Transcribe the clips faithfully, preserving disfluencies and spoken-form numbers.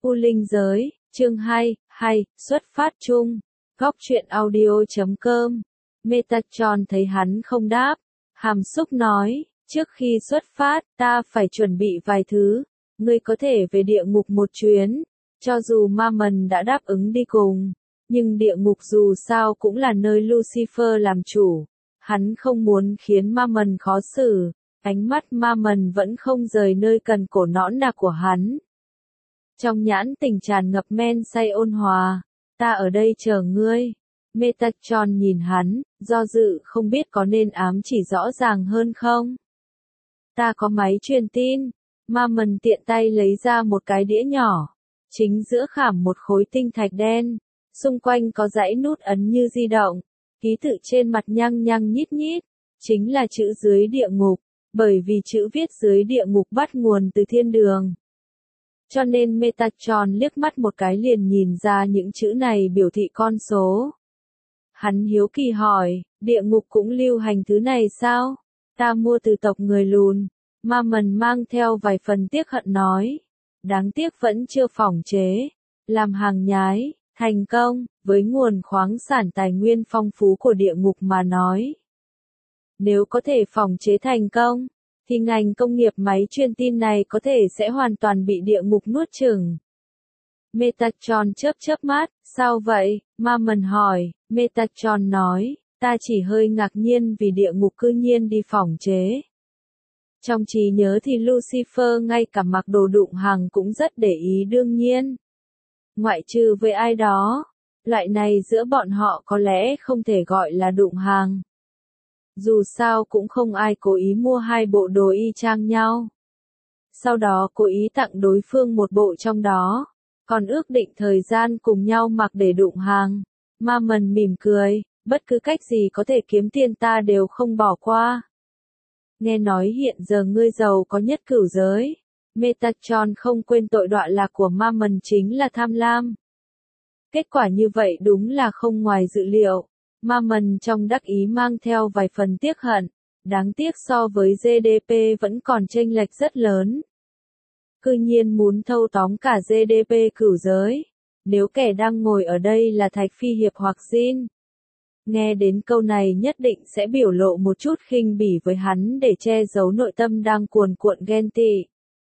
U Linh Giới, chương hai, hay, xuất phát chung, góc truyện audio.com. Metatron thấy hắn không đáp, hàm xúc nói, trước khi xuất phát, ta phải chuẩn bị vài thứ, ngươi có thể về địa ngục một chuyến, cho dù Ma Mần đã đáp ứng đi cùng, nhưng địa ngục dù sao cũng là nơi Lucifer làm chủ, hắn không muốn khiến Ma Mần khó xử, ánh mắt Ma Mần vẫn không rời nơi cần cổ nõn nà của hắn. Trong nhãn tình tràn ngập men say ôn hòa, ta ở đây chờ ngươi. Metatron nhìn hắn, do dự không biết có nên ám chỉ rõ ràng hơn không. Ta có máy truyền tin. Ma Mần tiện tay lấy ra một cái đĩa nhỏ, chính giữa khảm một khối tinh thạch đen, xung quanh có dãy nút ấn như di động, ký tự trên mặt nhăng nhăng nhít nhít, chính là chữ dưới địa ngục, bởi vì chữ viết dưới địa ngục bắt nguồn từ thiên đường. Cho nên Metatron liếc mắt một cái liền nhìn ra những chữ này biểu thị con số. Hắn hiếu kỳ hỏi, địa ngục cũng lưu hành thứ này sao? Ta mua từ tộc người lùn. Ma Mần mang theo vài phần tiếc hận nói. Đáng tiếc vẫn chưa phỏng chế. Làm hàng nhái, thành công, với nguồn khoáng sản tài nguyên phong phú của địa ngục mà nói. Nếu có thể phỏng chế thành công, thì ngành công nghiệp máy truyền tin này có thể sẽ hoàn toàn bị địa ngục nuốt chửng. Metatron chớp chớp mắt, sao vậy? Ma Mần hỏi. Metatron nói, ta chỉ hơi ngạc nhiên vì địa ngục cư nhiên đi phỏng chế. Trong trí nhớ thì Lucifer ngay cả mặc đồ đụng hàng cũng rất để ý đương nhiên. Ngoại trừ với ai đó, loại này giữa bọn họ có lẽ không thể gọi là đụng hàng. Dù sao cũng không ai cố ý mua hai bộ đồ y chang nhau. Sau đó cố ý tặng đối phương một bộ trong đó, còn ước định thời gian cùng nhau mặc để đụng hàng. Ma Mần mỉm cười, bất cứ cách gì có thể kiếm tiền ta đều không bỏ qua. Nghe nói hiện giờ ngươi giàu có nhất cửu giới. Metatron không quên tội đọa lạc của Ma Mần chính là tham lam. Kết quả như vậy đúng là không ngoài dự liệu. Ma Mần trong đắc ý mang theo vài phần tiếc hận, đáng tiếc so với giê đê pê vẫn còn chênh lệch rất lớn. Cư nhiên muốn thâu tóm cả giê đê pê cửu giới, nếu kẻ đang ngồi ở đây là Thạch Phi Hiệp hoặc Jin. Nghe đến câu này nhất định sẽ biểu lộ một chút khinh bỉ với hắn để che giấu nội tâm đang cuồn cuộn ghen tị.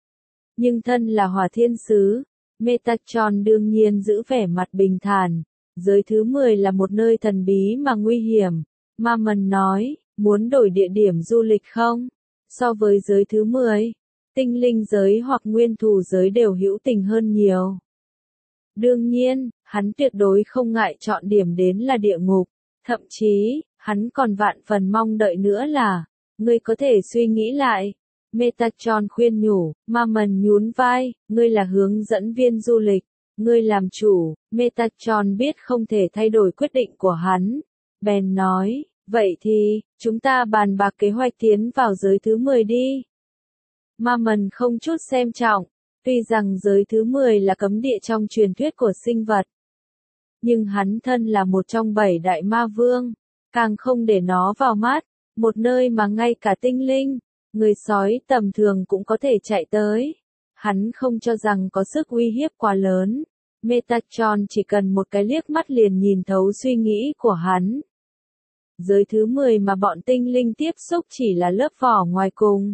Nhưng thân là Hỏa Thiên Sứ, Metatron đương nhiên giữ vẻ mặt bình thản. Giới thứ mười là một nơi thần bí mà nguy hiểm. Ma Mần nói, muốn đổi địa điểm du lịch không? So với giới thứ mười, tinh linh giới hoặc nguyên thù giới đều hữu tình hơn nhiều. Đương nhiên, hắn tuyệt đối không ngại chọn điểm đến là địa ngục. Thậm chí, hắn còn vạn phần mong đợi nữa là, ngươi có thể suy nghĩ lại. Metatron khuyên nhủ, Ma Mần nhún vai, ngươi là hướng dẫn viên du lịch. Ngươi làm chủ. Metatron biết không thể thay đổi quyết định của hắn. Bèn nói, vậy thì, chúng ta bàn bạc kế hoạch tiến vào giới thứ mười đi. Ma Mần không chút xem trọng, tuy rằng giới thứ mười là cấm địa trong truyền thuyết của sinh vật. Nhưng hắn thân là một trong bảy đại ma vương, càng không để nó vào mắt, một nơi mà ngay cả tinh linh, người sói tầm thường cũng có thể chạy tới. Hắn không cho rằng có sức uy hiếp quá lớn. Metatron chỉ cần một cái liếc mắt liền nhìn thấu suy nghĩ của hắn. Giới thứ mười mà bọn tinh linh tiếp xúc chỉ là lớp vỏ ngoài cùng.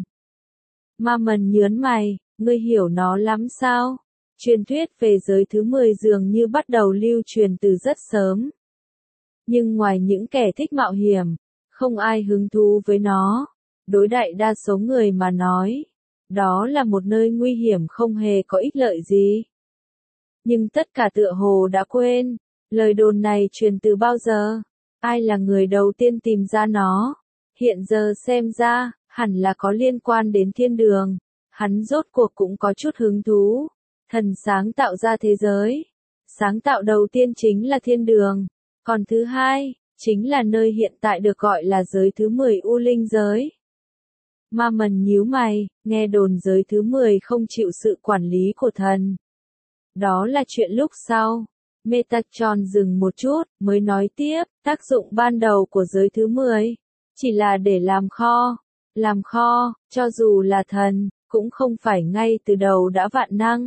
Ma Mần nhớn mày, ngươi hiểu nó lắm sao? Truyền thuyết về giới thứ mười dường như bắt đầu lưu truyền từ rất sớm. Nhưng ngoài những kẻ thích mạo hiểm, không ai hứng thú với nó. Đối đại đa số người mà nói, đó là một nơi nguy hiểm không hề có ích lợi gì. Nhưng tất cả tựa hồ đã quên, lời đồn này truyền từ bao giờ? Ai là người đầu tiên tìm ra nó? Hiện giờ xem ra, hẳn là có liên quan đến thiên đường. Hắn rốt cuộc cũng có chút hứng thú. Thần sáng tạo ra thế giới. Sáng tạo đầu tiên chính là thiên đường. Còn thứ hai, chính là nơi hiện tại được gọi là giới thứ mười U Linh giới. Ma Mần nhíu mày, nghe đồn giới thứ mười không chịu sự quản lý của thần. Đó là chuyện lúc sau. Metatron dừng một chút, mới nói tiếp, tác dụng ban đầu của giới thứ mười, chỉ là để làm kho. Làm kho, cho dù là thần, cũng không phải ngay từ đầu đã vạn năng.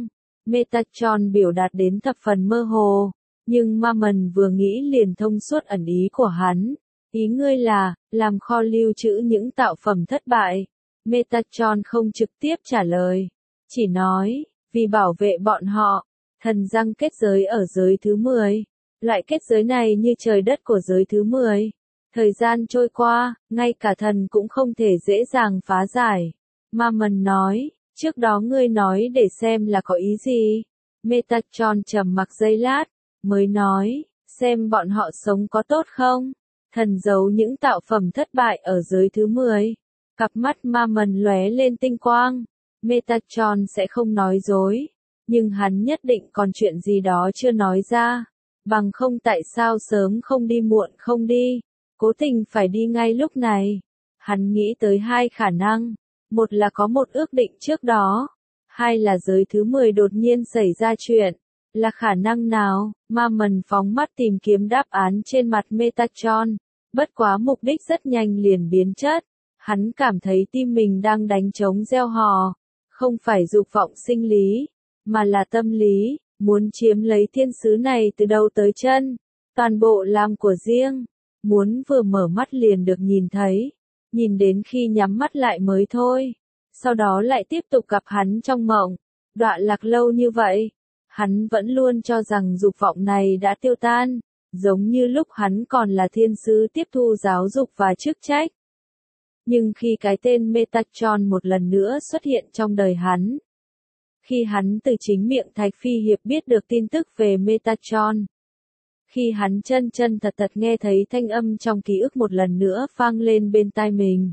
Metatron biểu đạt đến thập phần mơ hồ, nhưng Ma Mần vừa nghĩ liền thông suốt ẩn ý của hắn. Ý ngươi là, làm kho lưu trữ những tạo phẩm thất bại. Metatron không trực tiếp trả lời, chỉ nói, vì bảo vệ bọn họ, thần răng kết giới ở giới thứ mười. Loại kết giới này như trời đất của giới thứ mười. Thời gian trôi qua, ngay cả thần cũng không thể dễ dàng phá giải. Ma Mần nói, trước đó ngươi nói để xem là có ý gì. Metatron trầm mặc giây lát, mới nói, xem bọn họ sống có tốt không. Thần giấu những tạo phẩm thất bại ở giới thứ mười. Cặp mắt Ma Mần lóe lên tinh quang. Metatron sẽ không nói dối, nhưng hắn nhất định còn chuyện gì đó chưa nói ra. Bằng không tại sao sớm không đi muộn không đi, cố tình phải đi ngay lúc này. Hắn nghĩ tới hai khả năng, một là có một ước định trước đó, hai là giới thứ mười đột nhiên xảy ra chuyện. Là khả năng nào? Ma Mần phóng mắt tìm kiếm đáp án trên mặt Metatron, bất quá mục đích rất nhanh liền biến chất. Hắn cảm thấy tim mình đang đánh trống reo hò, không phải dục vọng sinh lý, mà là tâm lý, muốn chiếm lấy thiên sứ này từ đầu tới chân, toàn bộ làm của riêng, muốn vừa mở mắt liền được nhìn thấy, nhìn đến khi nhắm mắt lại mới thôi, sau đó lại tiếp tục gặp hắn trong mộng, đọa lạc lâu như vậy, hắn vẫn luôn cho rằng dục vọng này đã tiêu tan, giống như lúc hắn còn là thiên sứ tiếp thu giáo dục và chức trách. Nhưng khi cái tên Metatron một lần nữa xuất hiện trong đời hắn, khi hắn từ chính miệng Thạch Phi Hiệp biết được tin tức về Metatron, khi hắn chân chân thật thật nghe thấy thanh âm trong ký ức một lần nữa vang lên bên tai mình,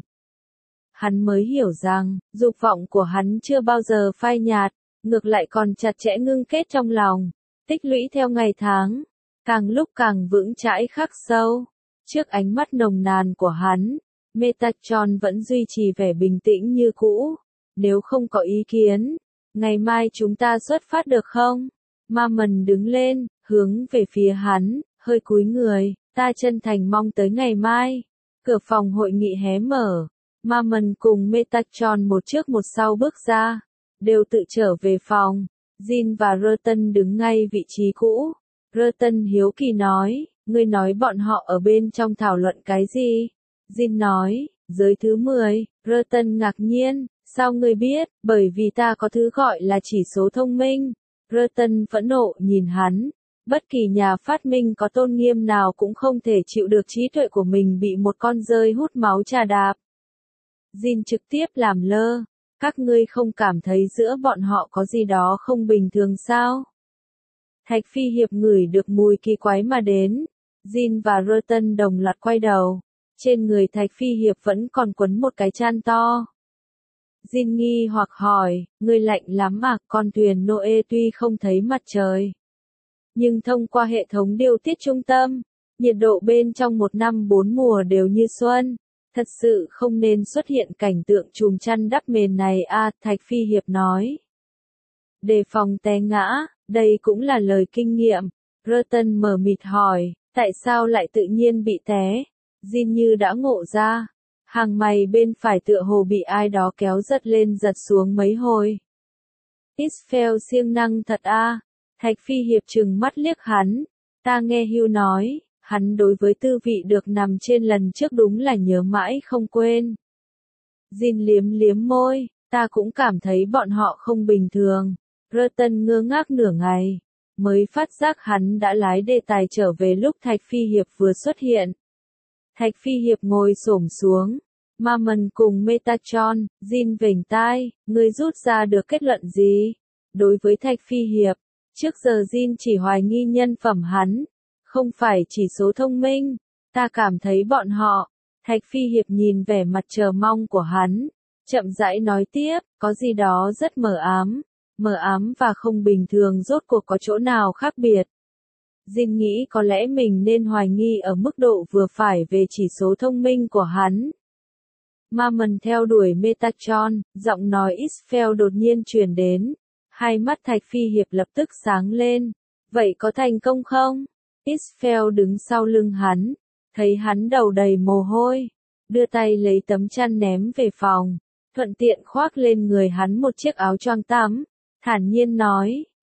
hắn mới hiểu rằng, dục vọng của hắn chưa bao giờ phai nhạt, ngược lại còn chặt chẽ ngưng kết trong lòng, tích lũy theo ngày tháng, càng lúc càng vững chãi khắc sâu. Trước ánh mắt nồng nàn của hắn, Metatron vẫn duy trì vẻ bình tĩnh như cũ. Nếu không có ý kiến, ngày mai chúng ta xuất phát được không? Ma Mần đứng lên, hướng về phía hắn, hơi cúi người, ta chân thành mong tới ngày mai. Cửa phòng hội nghị hé mở, Ma Mần cùng Metatron một trước một sau bước ra, đều tự trở về phòng. Jin và Reuton đứng ngay vị trí cũ. Reuton hiếu kỳ nói, ngươi nói bọn họ ở bên trong thảo luận cái gì? Jin nói, giới thứ mười. Reuton ngạc nhiên, sao ngươi biết? Bởi vì ta có thứ gọi là chỉ số thông minh. Reuton phẫn nộ nhìn hắn. Bất kỳ nhà phát minh có tôn nghiêm nào cũng không thể chịu được trí tuệ của mình bị một con dơi hút máu trà đạp. Jin trực tiếp làm lơ. Các ngươi không cảm thấy giữa bọn họ có gì đó không bình thường sao? Thạch Phi Hiệp ngửi được mùi kỳ quái mà đến. Jin và Reuton đồng loạt quay đầu. Trên người Thạch Phi Hiệp vẫn còn quấn một cái chăn to. Jin nghi hoặc hỏi, ngươi lạnh lắm à? Con thuyền Noe tuy không thấy mặt trời, nhưng thông qua hệ thống điều tiết trung tâm, nhiệt độ bên trong một năm bốn mùa đều như xuân. Thật sự không nên xuất hiện cảnh tượng chùm chăn đắp mền này a, Thạch Phi Hiệp nói. Đề phòng té ngã, đây cũng là lời kinh nghiệm. Reuton mờ mịt hỏi, tại sao lại tự nhiên bị té? Jin như đã ngộ ra. Hàng mày bên phải tựa hồ bị ai đó kéo giật lên giật xuống mấy hồi. Isfel siêng năng thật a. Thạch Phi Hiệp trừng mắt liếc hắn. Ta nghe Hugh nói, hắn đối với tư vị được nằm trên lần trước đúng là nhớ mãi không quên. Jin liếm liếm môi, ta cũng cảm thấy bọn họ không bình thường. Reuton ngơ ngác nửa ngày, mới phát giác hắn đã lái đề tài trở về lúc Thạch Phi Hiệp vừa xuất hiện. Thạch Phi Hiệp ngồi xổm xuống. Ma Mần cùng Metatron, Jin vểnh tai, ngươi rút ra được kết luận gì? Đối với Thạch Phi Hiệp, trước giờ Jin chỉ hoài nghi nhân phẩm hắn, không phải chỉ số thông minh. Ta cảm thấy bọn họ. Thạch Phi Hiệp nhìn vẻ mặt chờ mong của hắn, chậm rãi nói tiếp, có gì đó rất mờ ám. Mờ ám và không bình thường rốt cuộc có chỗ nào khác biệt. Jin nghĩ có lẽ mình nên hoài nghi ở mức độ vừa phải về chỉ số thông minh của hắn. Ma Mần theo đuổi Metatron, giọng nói Isfel đột nhiên truyền đến. Hai mắt Thạch Phi Hiệp lập tức sáng lên. Vậy có thành công không? Isfel đứng sau lưng hắn, thấy hắn đầu đầy mồ hôi, đưa tay lấy tấm chăn ném về phòng, thuận tiện khoác lên người hắn một chiếc áo choàng tắm, thản nhiên nói,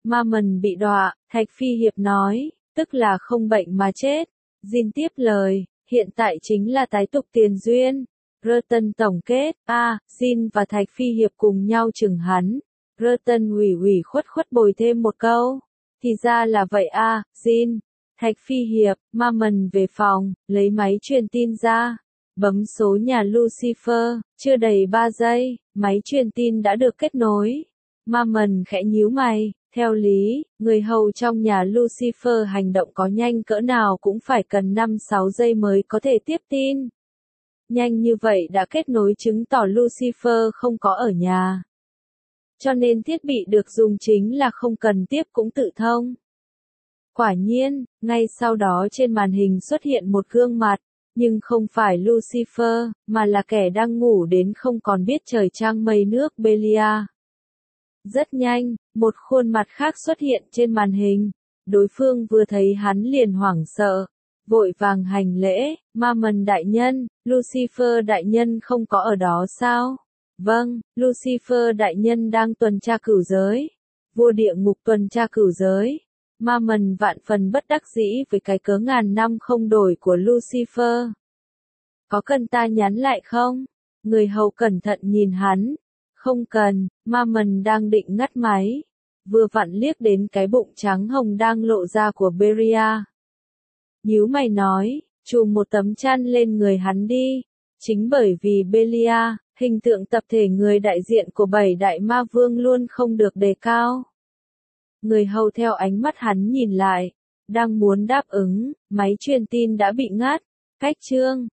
Ma Mần bị đọa, Thạch Phi Hiệp nói, tức là không bệnh mà chết. Jin tiếp lời, hiện tại chính là tái tục tiền duyên. Reuton tổng kết, a, à, Jin và Thạch Phi Hiệp cùng nhau chừng hắn. Reuton ủy ủy khuất khuất bồi thêm một câu. Thì ra là vậy a, à, Jin. Thạch Phi Hiệp, Ma Mần về phòng, lấy máy truyền tin ra. Bấm số nhà Lucifer, chưa đầy ba giây, máy truyền tin đã được kết nối. Ma Mần khẽ nhíu mày, theo lý, người hầu trong nhà Lucifer hành động có nhanh cỡ nào cũng phải cần năm sáu giây mới có thể tiếp tin. Nhanh như vậy đã kết nối chứng tỏ Lucifer không có ở nhà. Cho nên thiết bị được dùng chính là không cần tiếp cũng tự thông. Quả nhiên, ngay sau đó trên màn hình xuất hiện một gương mặt, nhưng không phải Lucifer, mà là kẻ đang ngủ đến không còn biết trời trăng mây nước Belial. Rất nhanh, một khuôn mặt khác xuất hiện trên màn hình. Đối phương vừa thấy hắn liền hoảng sợ, vội vàng hành lễ, Ma Mần đại nhân, Lucifer đại nhân không có ở đó sao? Vâng, Lucifer đại nhân đang tuần tra cửu giới. Vua địa ngục tuần tra cửu giới. Ma Mần vạn phần bất đắc dĩ với cái cớ ngàn năm không đổi của Lucifer. Có cần ta nhắn lại không? Người hầu cẩn thận nhìn hắn. Không cần, Ma Mần đang định ngắt máy. Vừa vặn liếc đến cái bụng trắng hồng đang lộ ra của Beria. Nhíu mày nói, chùm một tấm chăn lên người hắn đi. Chính bởi vì Belia, hình tượng tập thể người đại diện của bảy đại ma vương luôn không được đề cao. Người hầu theo ánh mắt hắn nhìn lại, đang muốn đáp ứng, máy truyền tin đã bị ngắt. Cách chương